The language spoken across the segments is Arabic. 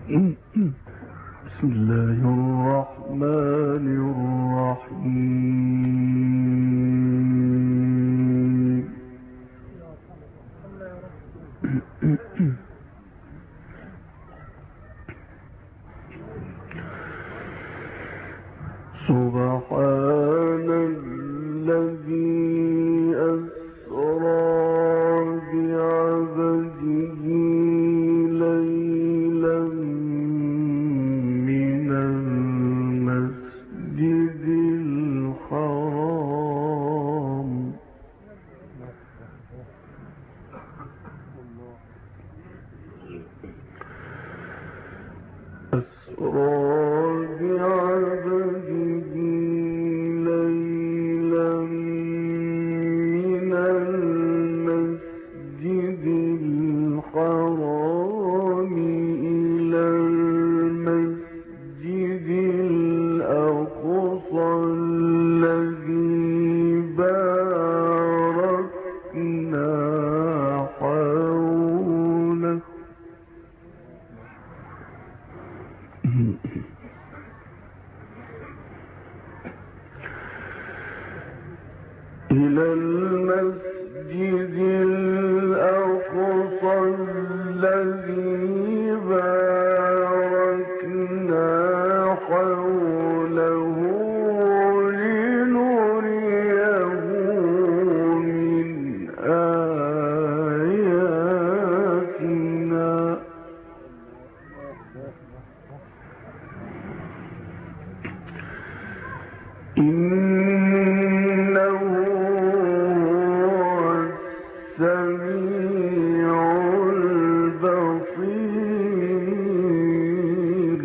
بسم الله الرحمن الرحيم. سبحان الذي أسرى بعبده ليلا من المسجد الحرام إلى المسجد الأقصى الذي باركنا حوله إلى المسجد الأقصى الذي باركنا حوله لنريه من آياتنا إنه هو السميع البصير.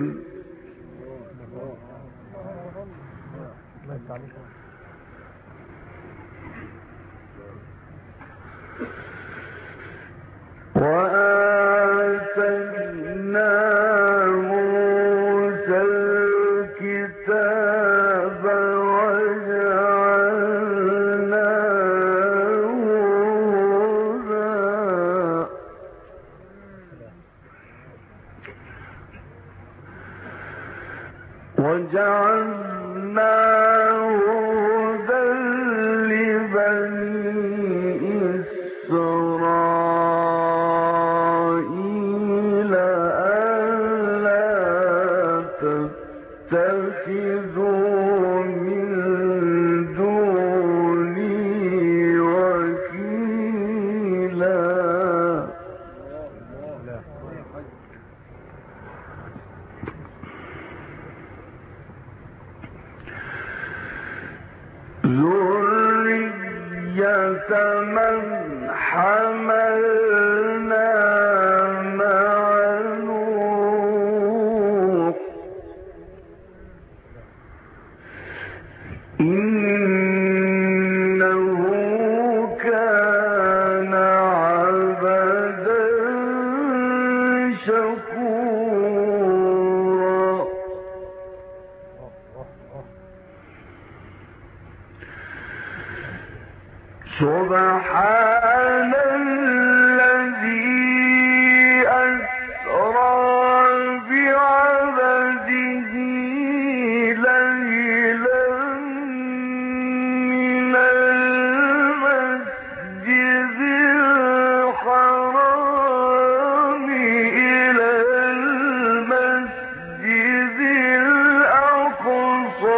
وآتينا موسى الكتاب وجعلناه هدى لبني إسرائيل ألا تتخذوا من دوني وكيلا. ذرية من حملنا مع نوح إنه كان عبدا شكورا. سبحان الذي أسرى بعبده ليلا من المسجد الحرام إلى المسجد الأقصى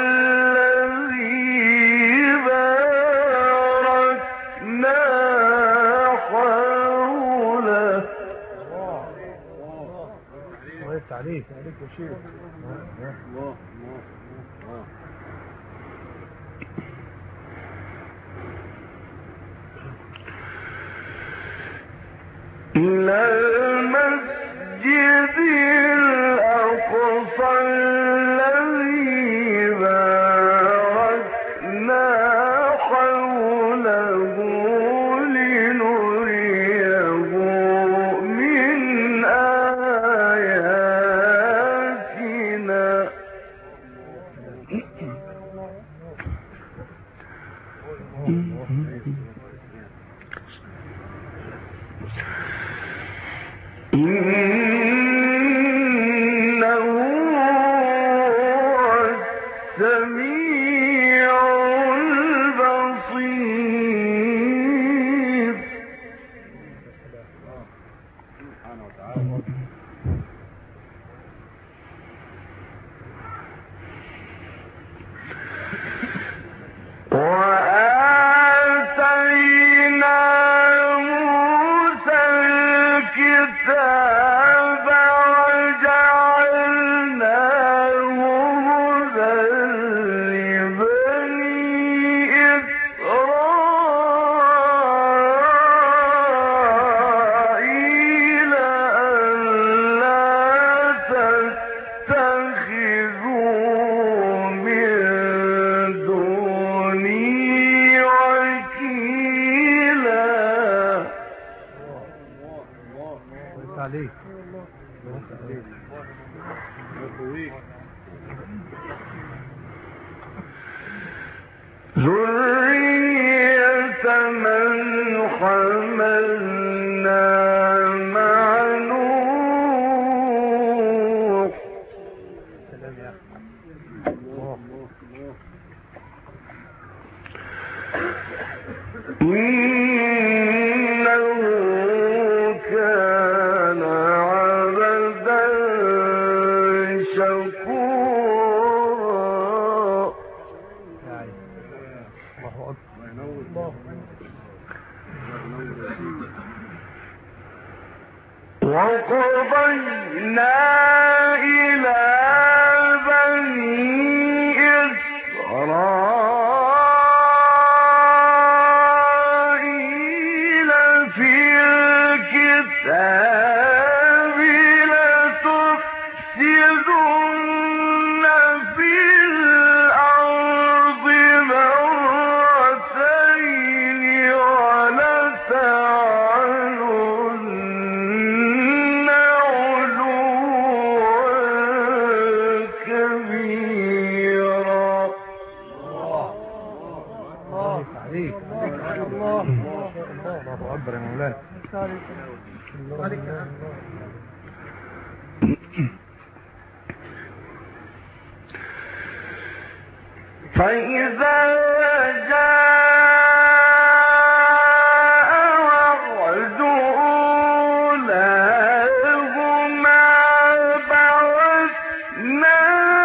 عليك يا شيخ. الله إلى المسجد الأقصى الذي باركنا حوله لنريه من آياتنا إن وقضينا إلى بني إسرائيل في الكتاب لتفسدن في الأرض مرتين ولتعلن علوا كبيرا. الله عليك. الله أكبر يا مولانا. فإذا جاء وعد أولاهما بعثنا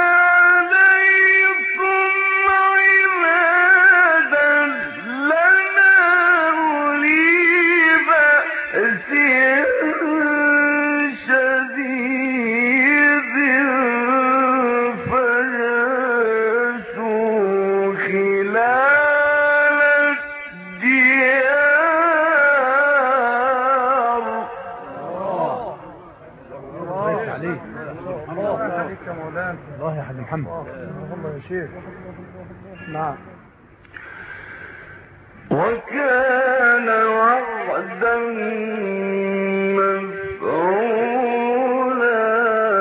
عليكم عبادا لنا أولي بأس شديد فجاسوا خلال الديار. الله عليك. الله عليك يا مولانا. الله يا حبيب محمد. الله يا شيخ. نعم. وكان وعدا مفعولا.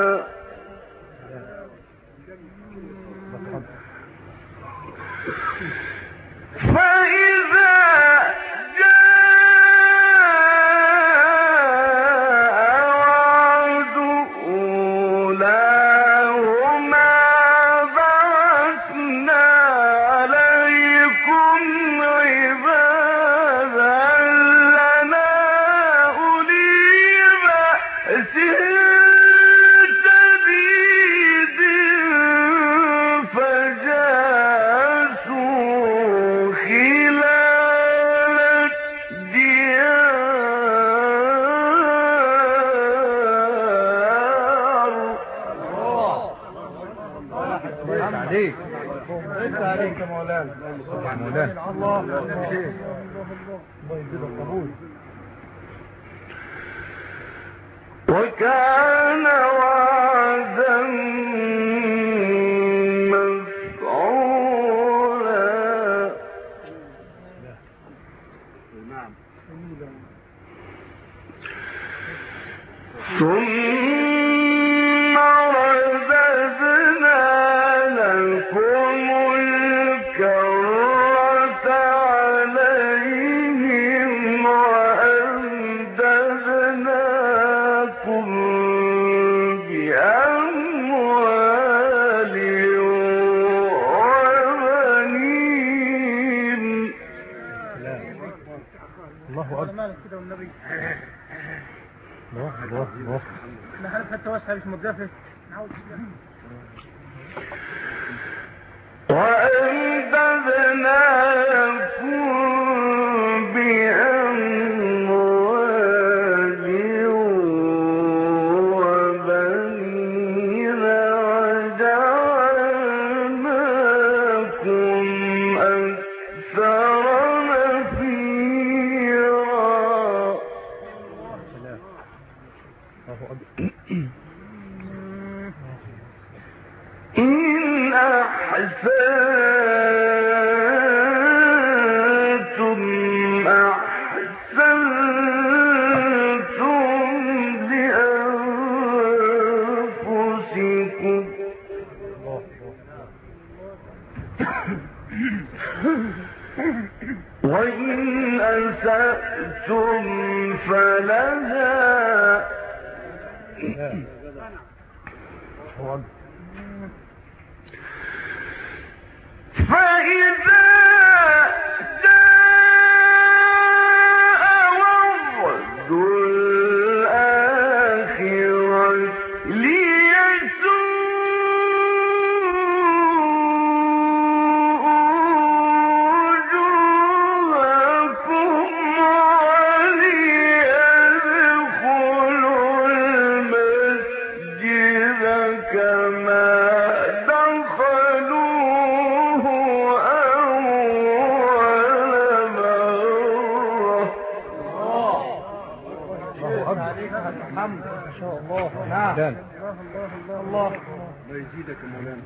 فإذا جاء وعد أولاهما بعثنا عليكم عبادا لنا أولي بأس شديد فجاسوا خلال الديار. الله عليك. انت عليك يا مولانا. يا مولانا. الله يا شيخ. الله يزيدك قبول. وكان وعدا مفعولا. نعم. ثم رددنا لكم الكرة عليهم وأمددناكم الله احنا عارف حتى واسعة مش مجافة نعود وأمددناكم بأموال وبنين وجعلناكم أكثر نفيرا. إن أحسنتم أحسنتم لأنفسكم وإن أسأتم فلها. فإذا جاء وعد الآخرة ليسوءوا وجوهكم وليدخلوا المسجد كما دخلوه أول مرة. الحمد ما شاء الله. نعم الله يزيدك يا مولانا.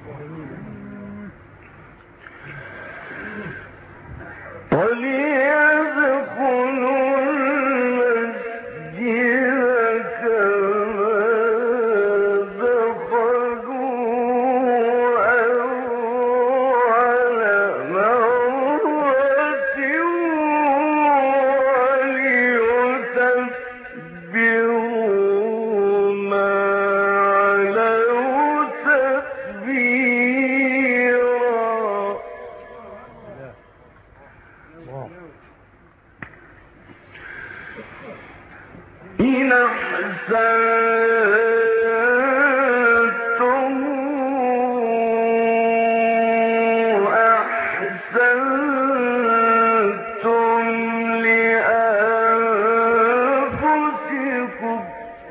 وليدخلوا المسجد كما دخلوه أول مرة وليتبروا ما علوا تتبيرا. إن أحسنتم أحسنتم لأنفسكم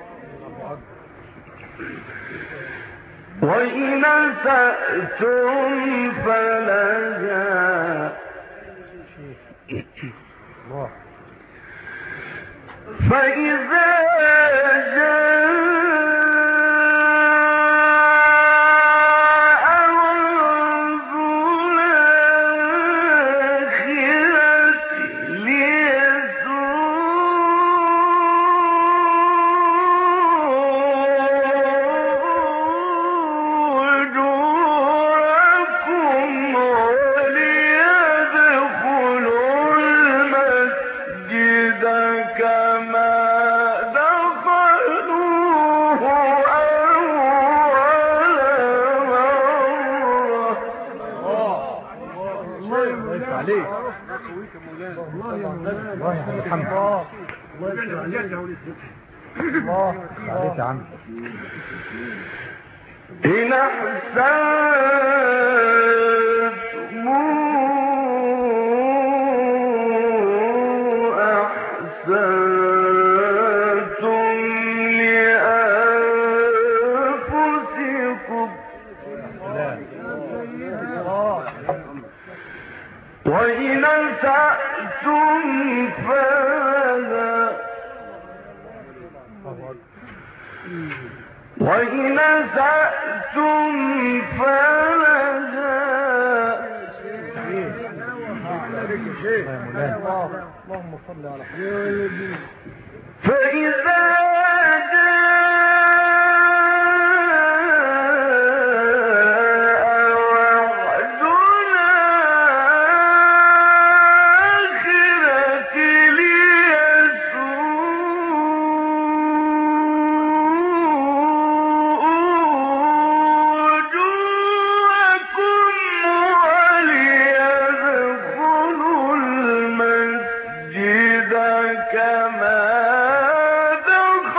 وإن أسأتم فلها. فإذا جاء وعد الآخرة ليسوءوا وجوهكم وليدخلوا المسجد كما دخلوه أول مرة. الله عليك. الله الحمد. الله عليك يا عم. إن أحسنتم أحسنتم لأنفسكم وإن أسأتم فلها. وإن أسأتم فلها. اللهم صل على محمد. فإذا كما دخلوه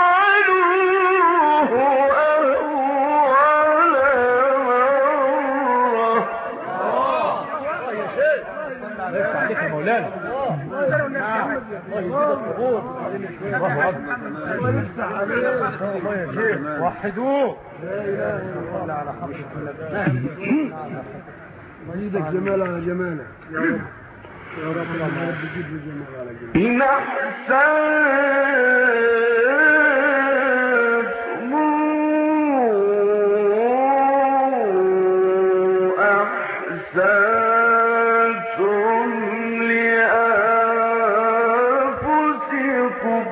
الله أكبر. الله يا شيخ وحدوه. لا إله إلا الله على حقك النبي. زيدك جمال على جمالك يا رب. يا رب الله يجيب لي جمال على جمالك. إن أحسنتم لأنفسكم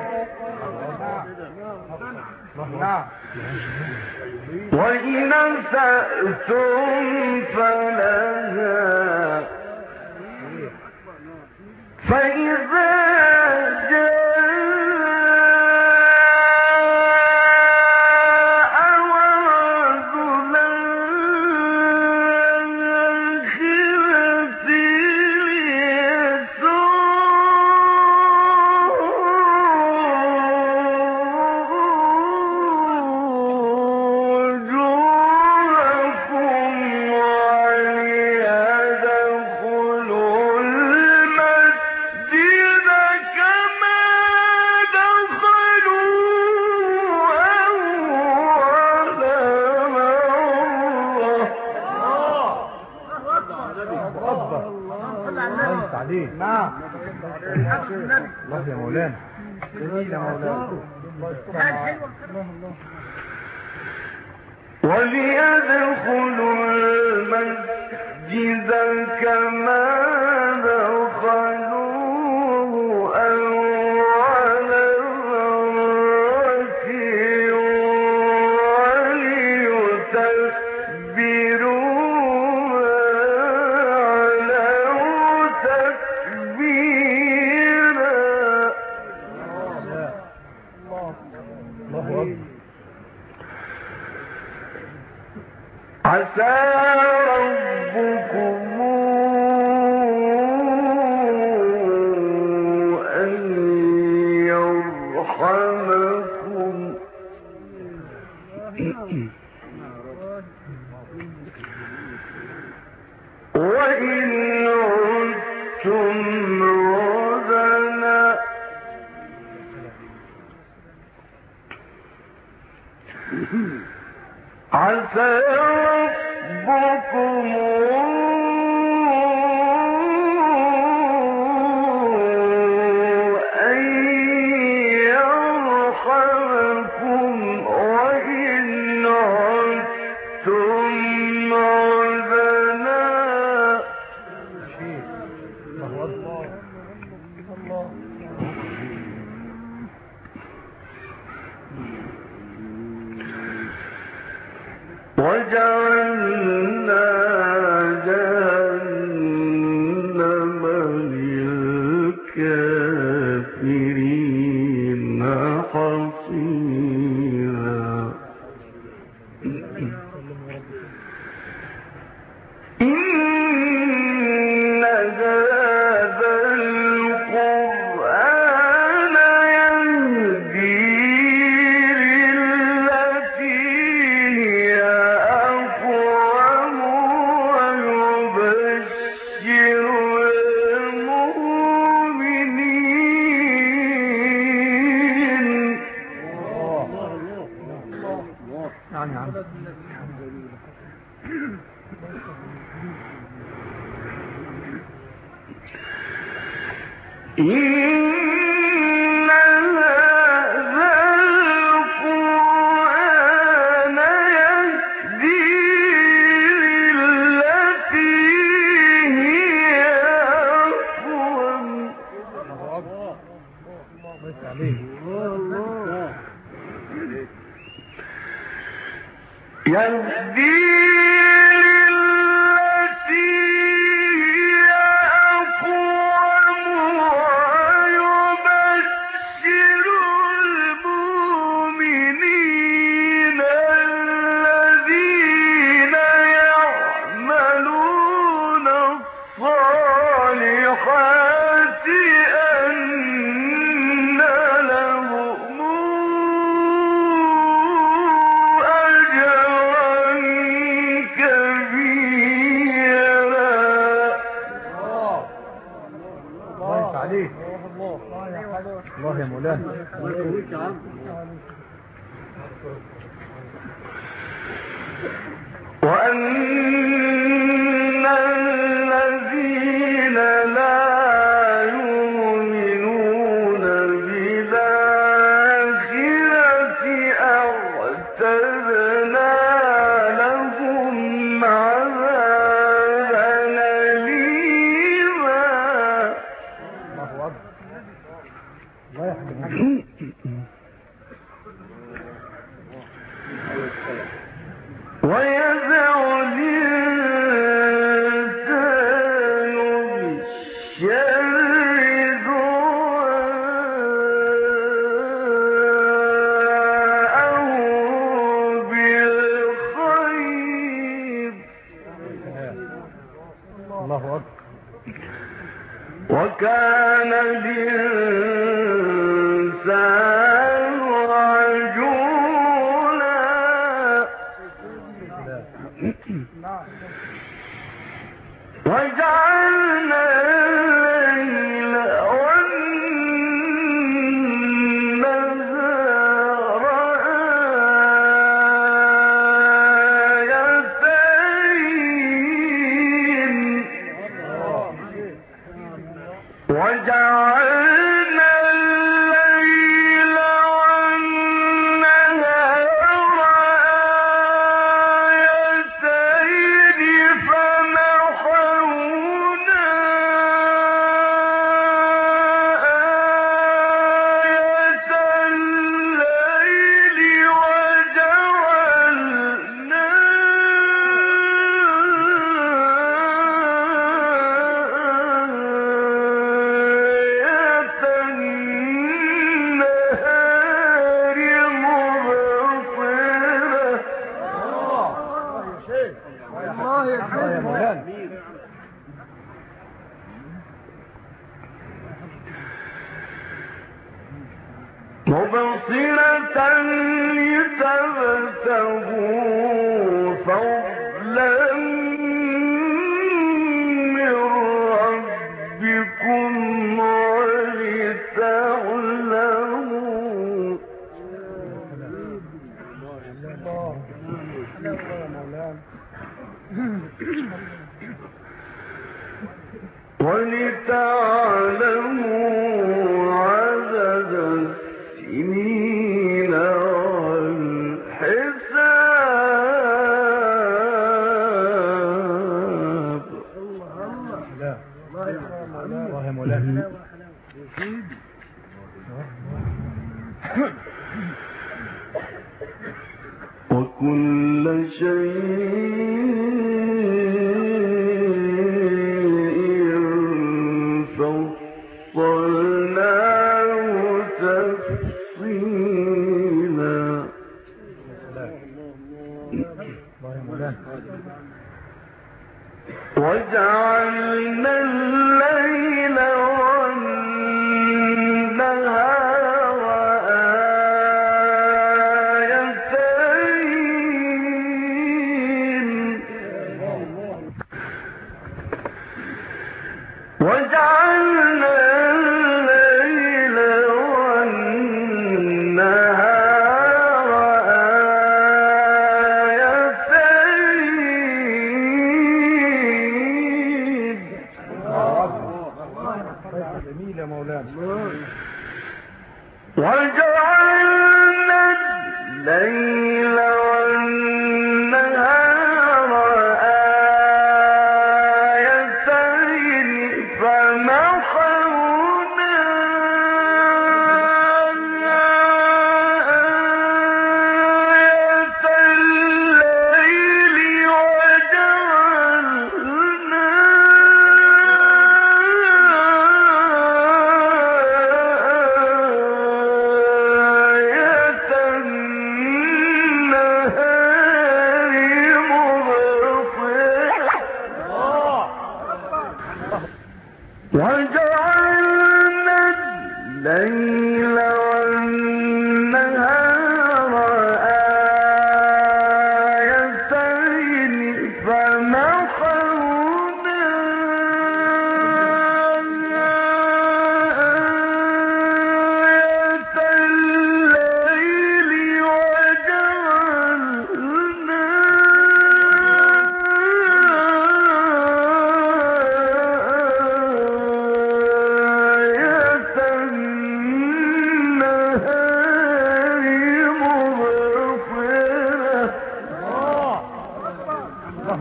وإن أسأتم فلها فإذا جاء وعد الآخرة الله يا مولانا. جميل يا مولانا. وليدخلوا المسجد كما دخلوه أول مرة وليتبروا علوا تكبيرا. الله أكبر. عسى ربكم أن يرحمكم وإن عدتم عدنا عسى ربكم أن يرحمكم وإن عدتم عدنا. وجعلنا جهنم للكافرين حصيرا. إن هذا القرآن يهدي للتي هي أقوم ويبشر المؤمنين. إن هذا القرآن يهدي للتي هي أقوم يهدي وأن الذين لا يؤمنون بالآخرة أعتدنا لهم عذابا أليما. الله يحفظك. ويدع الإنسان بالشر دعاءه بالخير الله أكبر. وكان الإنسان عجولا. وجعلنا الليل والنهار آيتين وجعلنا الليل والنهار آيتين فمحونا آية الليل وجعلنا النهار مبصرة. الله يا مولانا. مبصرة لتبتغوا فضلا من ربكم ولتعلموا ولتعلموا عدد السنين والحساب. الله يا مولانا. وكل شيء فصلناه تفصيلا. وجعلنا الليل والنهار آيتين وجعلنا الليل والنهار آيتين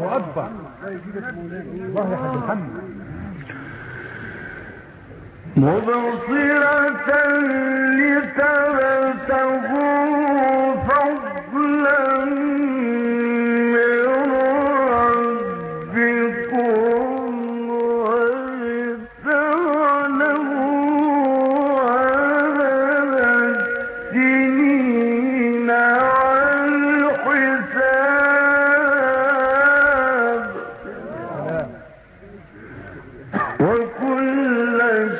الله أكبر. الله يا حاج محمد. مبصرة لتبتغوا فضلا من ربكم ولتعلموا عدد السنين والحساب وكل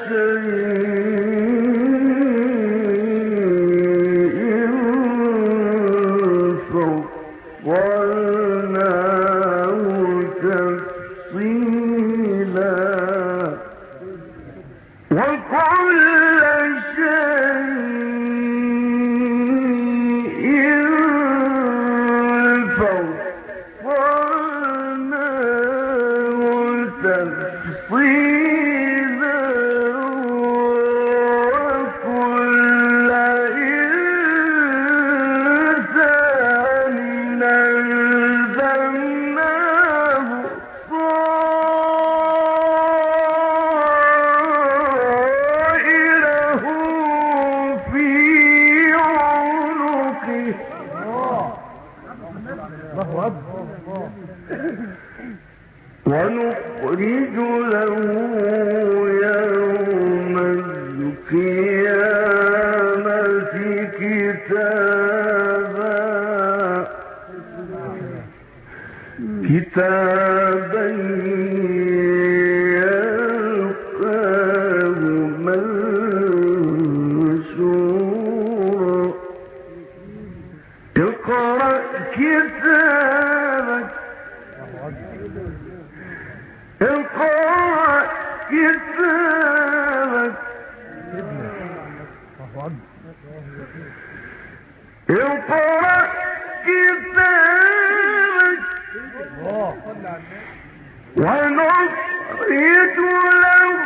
ونخرج له يوم القيامة كتابا يلقاه منشورا اقرأ كتابك اقرأ كتابك اقرأ كتابك ونخرج له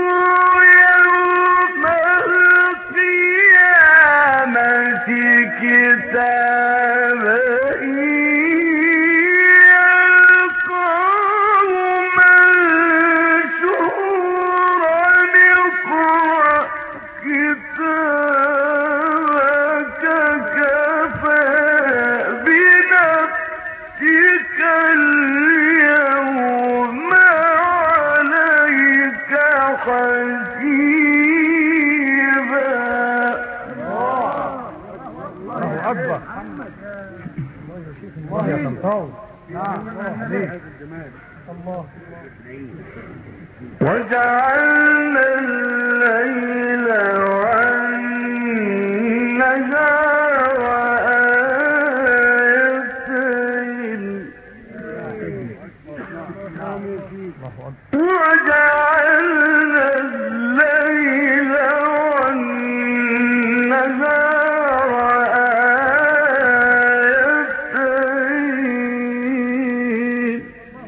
يوم القيامة كتابا يلقاه منشورا اقرأ كتابك كفى بنفسك اليوم عليك حسيبا. الله أكبر. الله يا طنطاوي. الله. وجعلنا الليل والنهار آيتين وجعلنا الليل والنهار آيتين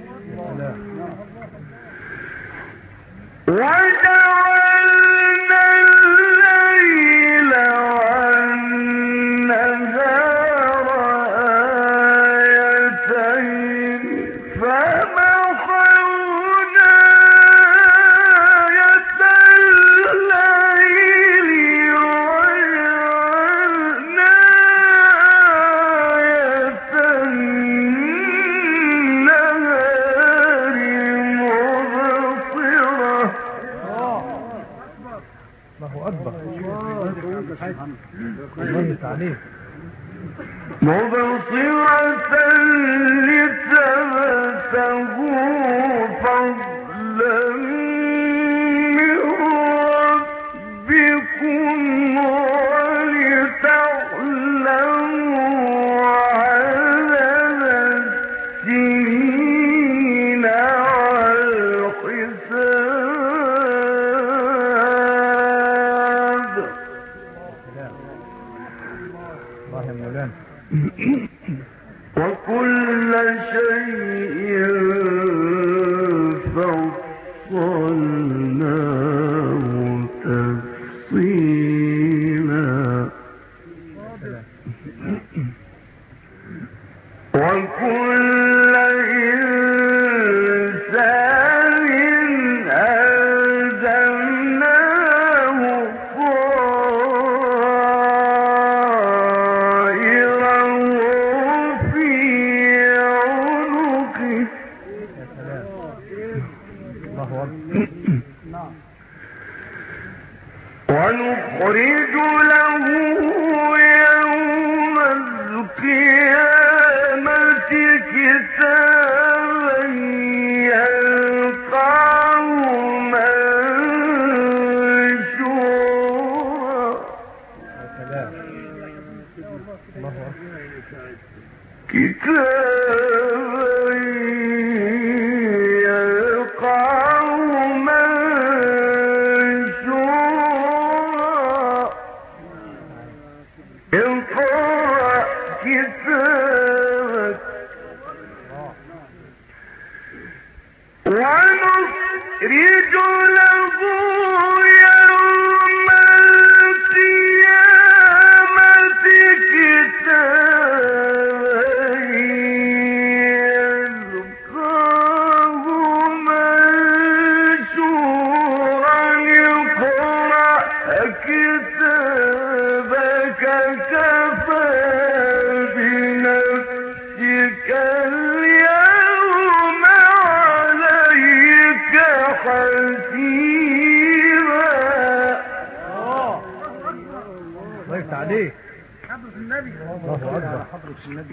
وجعلنا الليل والنهار آيتين فمحونا آية الليل وجعلنا آية النهار مبصرة. الله أكبر. الله تعليم. مبصرة لتبتغوا فضلا من ربكم ولتعلموا عدد السنين والحساب. الله يا مولانا. وكل شيء فصلناه تفصيلا وكل ونخرج له يوم القيامة كتابا يلقاه منشورا كتابا يلقاه منشورا اقرأ كتابك ونخرج له يوم القيامة كتابا يلقاه منشورا اقرأ كتابك كفى بنفسك اليوم عليك حسيبا. الله يفتح عليك. حضرة النبي الله أكبر. حضرة النبي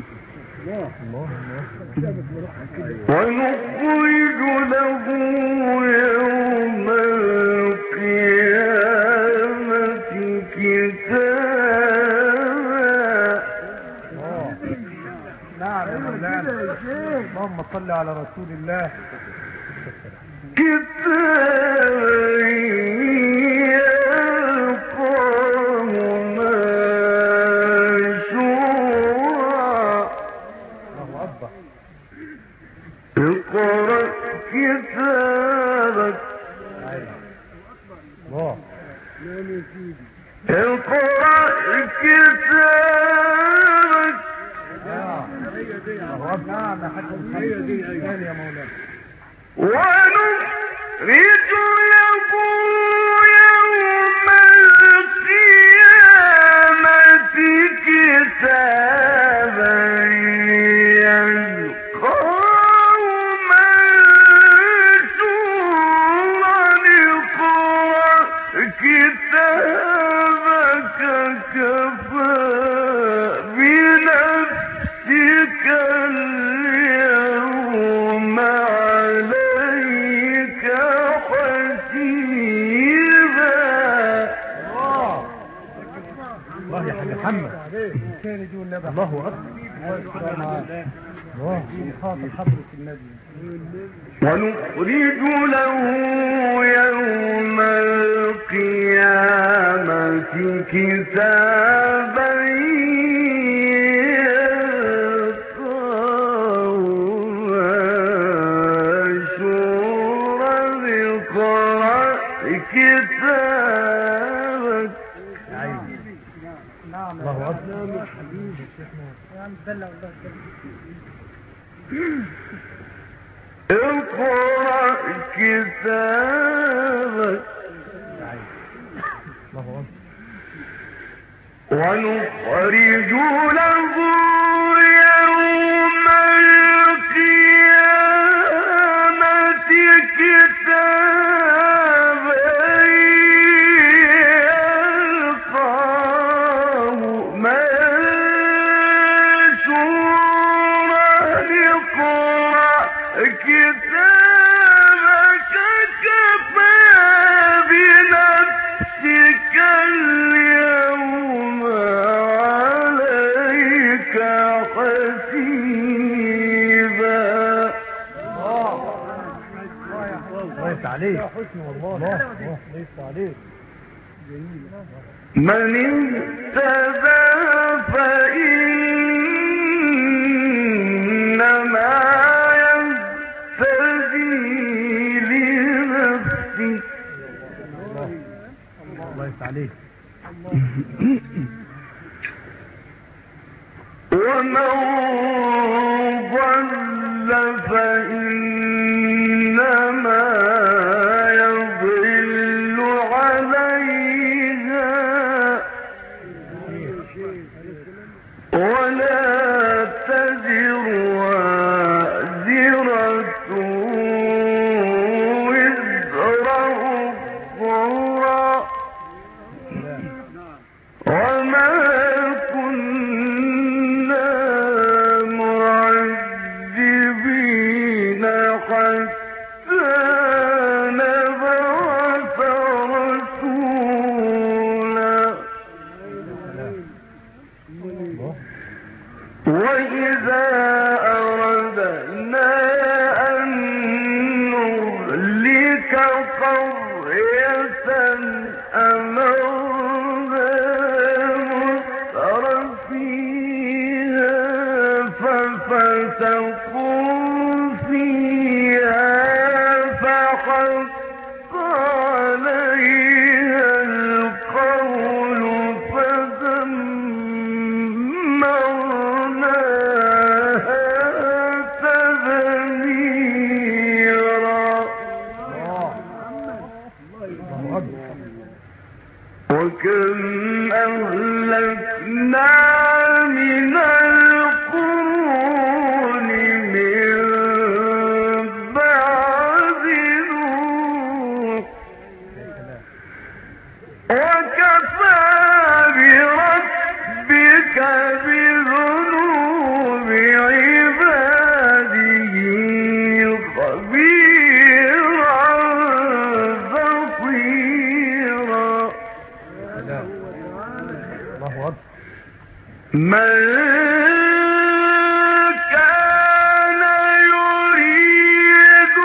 ونخرج له يوم القيامة كتابا نعم يا مولانا. اللهم صل على رسول الله. كتابا يلقاه منشورا الله أكبر. اقرأ كتابك الله. اقرأ كتابك الله أكبر. نعم يا حاج محمد. يا مولانا. ونخرج له يوم القيامة كتابا يلقاه منشورا اقرأ كتابك كفى بنفسك اليوم عليك حسيبا. الله يا حاج محمد. الله أكبر. الله خاطر حضرة النبي. ونخرج له يوم القيامة كتابا يلقاه منشورا اقرأ كتابك. الله أكبر. اقرأ كتابك الله أكبر. ونخرج له يوم القيامة كتابا يلقاه منشورا اقرأ كتابك كفى بنفسك اليوم عليك حسيبا. الله يفتح عليك. يا حسن والله. الله يفتح عليك. من اهتدى فإنما يهتدي لنفسه الله يفتح عليك. ومن ضل فإنما يضل عليها ولا تزر وازرة وزر أخرى فسقوا فيها فحق عليها القول فدمرناها تدميرا وكم أهلكنا من القرون من بعد نوح وكفى بربك بذنوب عباده خبيرا بصيرا من كان يريد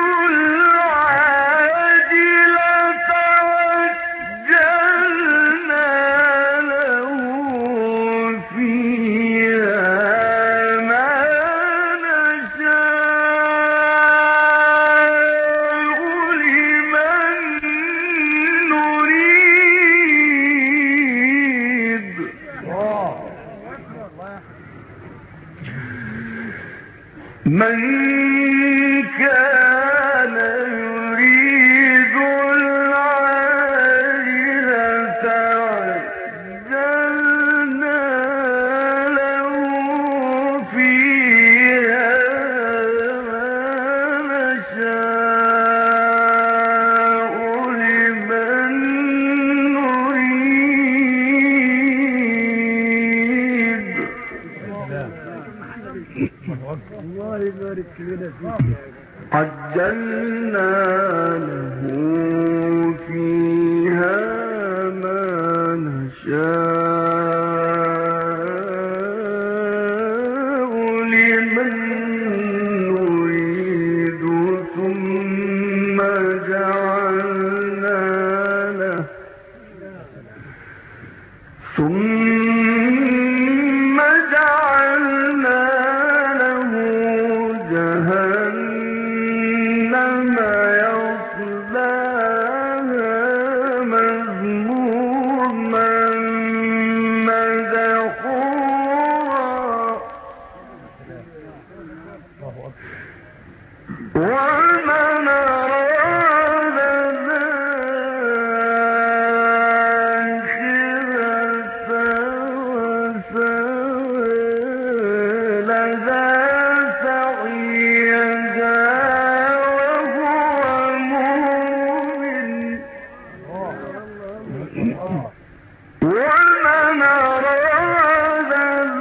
العاجلة عجلنا له فيها ما نشاء لمن نريد من كان يريد العاجلة عجلنا له فيها ما نشاء لمن نريد الله يبارك لنا فيك عجلنا له فيها ما نشاء لمن نريد ثم جعلنا له جهنم يصلاها مذموما مدحورا ومن أراد الآخرة وسعى لها سعيها وهو مؤمن ومن أراد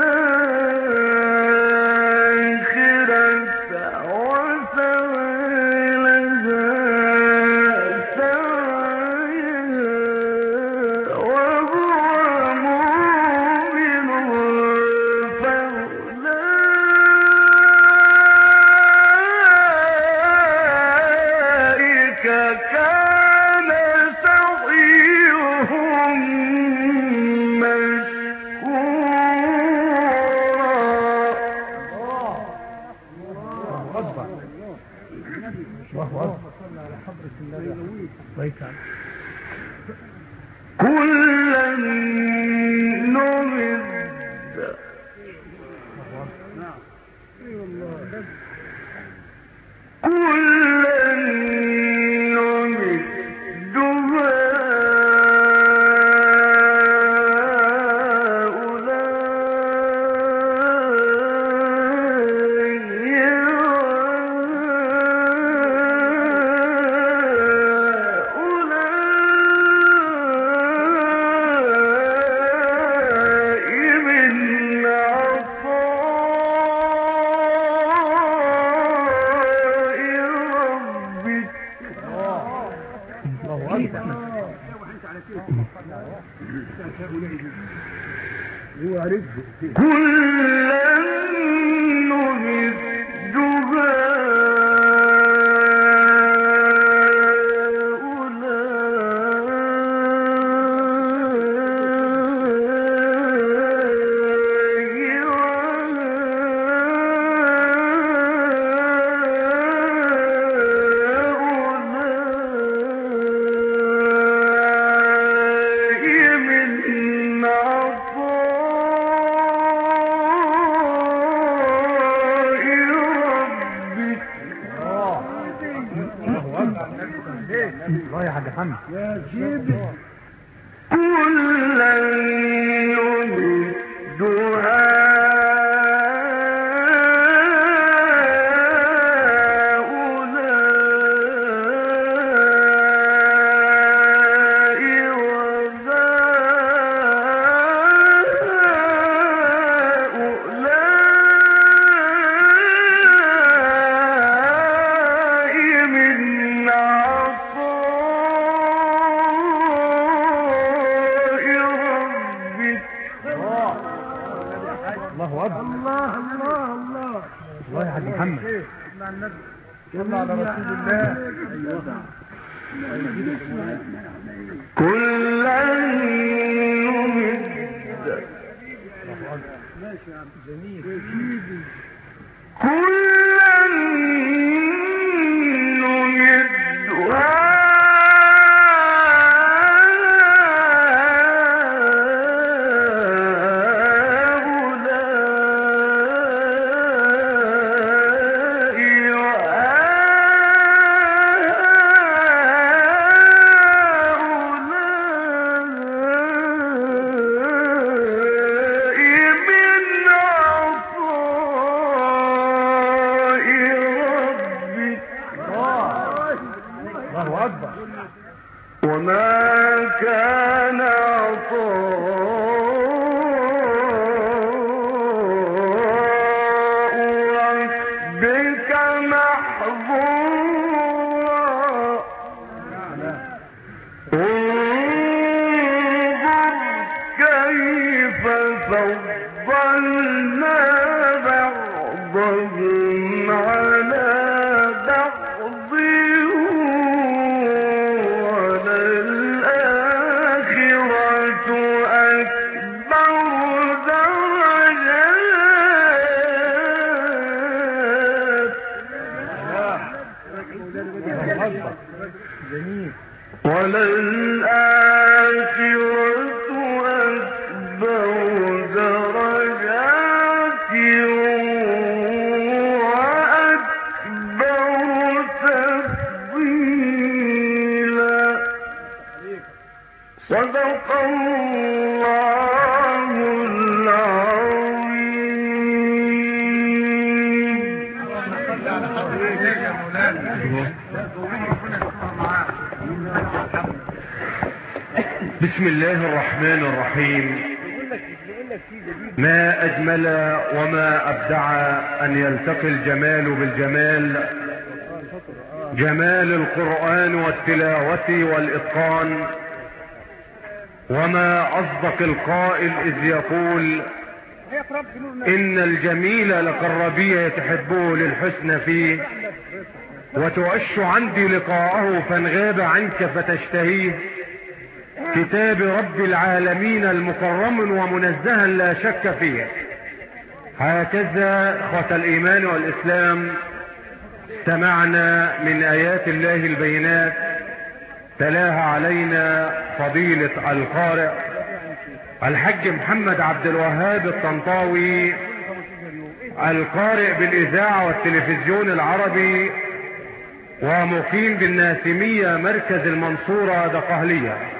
الآخرة وسعى لها سعيها وهو مؤمن فأولئك كان سعيهم كلا نمد كلا نمد كلا نمد الله يا حاج محمد يا سيدي كلا نمد الله اكبر. الله الله الله الله يا حاج محمد صلى على رسول الله. كلا نمد ماشي يا عم جميل. كلا نمد الله اكبر. وما كان عطاء ربك محظورا انظر كيف فضلنا بعضهم على بعض جميل. وللآخرة أكبر درجات وأكبر تفضيلا صدق الله العظيم. بسم الله الرحمن الرحيم. ما أجمل وما أبدع أن يلتقي الجمال بالجمال، جمال القرآن والتلاوة والإتقان. وما أصدق القائل إذ يقول إن الجميل لقربية تحبه للحسن فيه، وتؤش عندي لقاءه فانغاب عنك فتشتهيه. كتاب رب العالمين المكرم ومنزها لا شك فيه. هكذا اخوة الايمان والاسلام استمعنا من ايات الله البينات تلاها علينا فضيلة القارئ الحاج محمد عبد الوهاب الطنطاوي، القارئ بالاذاعة والتلفزيون العربي ومقيم بالناسمية مركز المنصورة دقهلية.